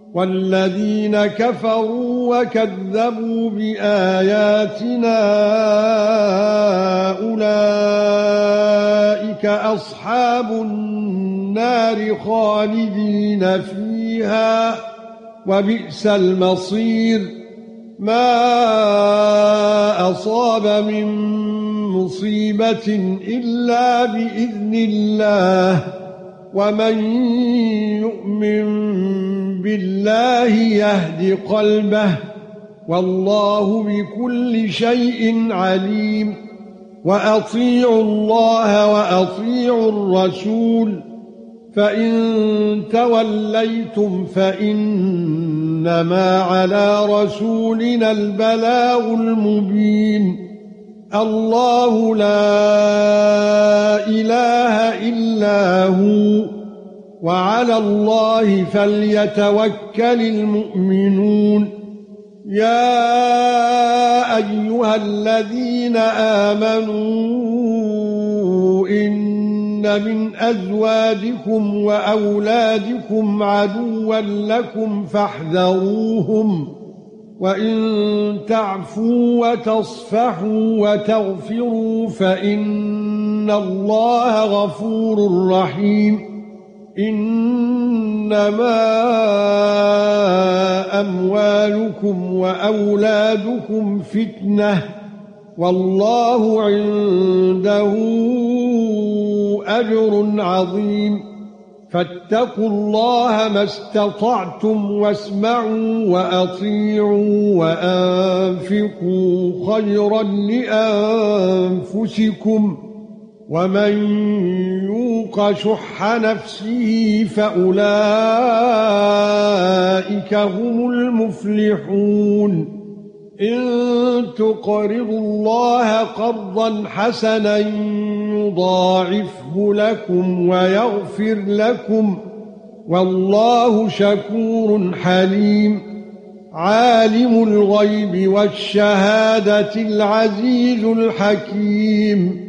والذين كفروا وكذبوا بآياتنا أولئك أصحاب النار خالدين فيها وبئس المصير ما أصاب من مصيبة إلا بإذن الله ومن يؤمن بالله يهد قلبه والله بكل شيء عليم وأطيعوا الله وأطيعوا الرسول فإن توليتم فإنما على رسولنا البلاغ المبين الله لا إله إلا هو وعلى الله فليتوكل المؤمنون يا أيها الذين آمنوا إن من أزواجكم وأولادكم عدوا لكم فاحذروهم وإن تعفوا وتصفحوا وتغفروا فإن الله غفور رحيم إنما أموالكم وأولادكم فتنة والله عنده أجر عظيم فاتقوا الله ما استطعتم واسمعوا وأطيعوا وأنفقوا خيرا لأنفسكم ومن يوق شح نفسه فأولئك هم المفلحون إن تقرضوا الله قرضا حسنا يضاعفه لكم ويغفر لكم والله شكور حليم عالم الغيب والشهادة العزيز الحكيم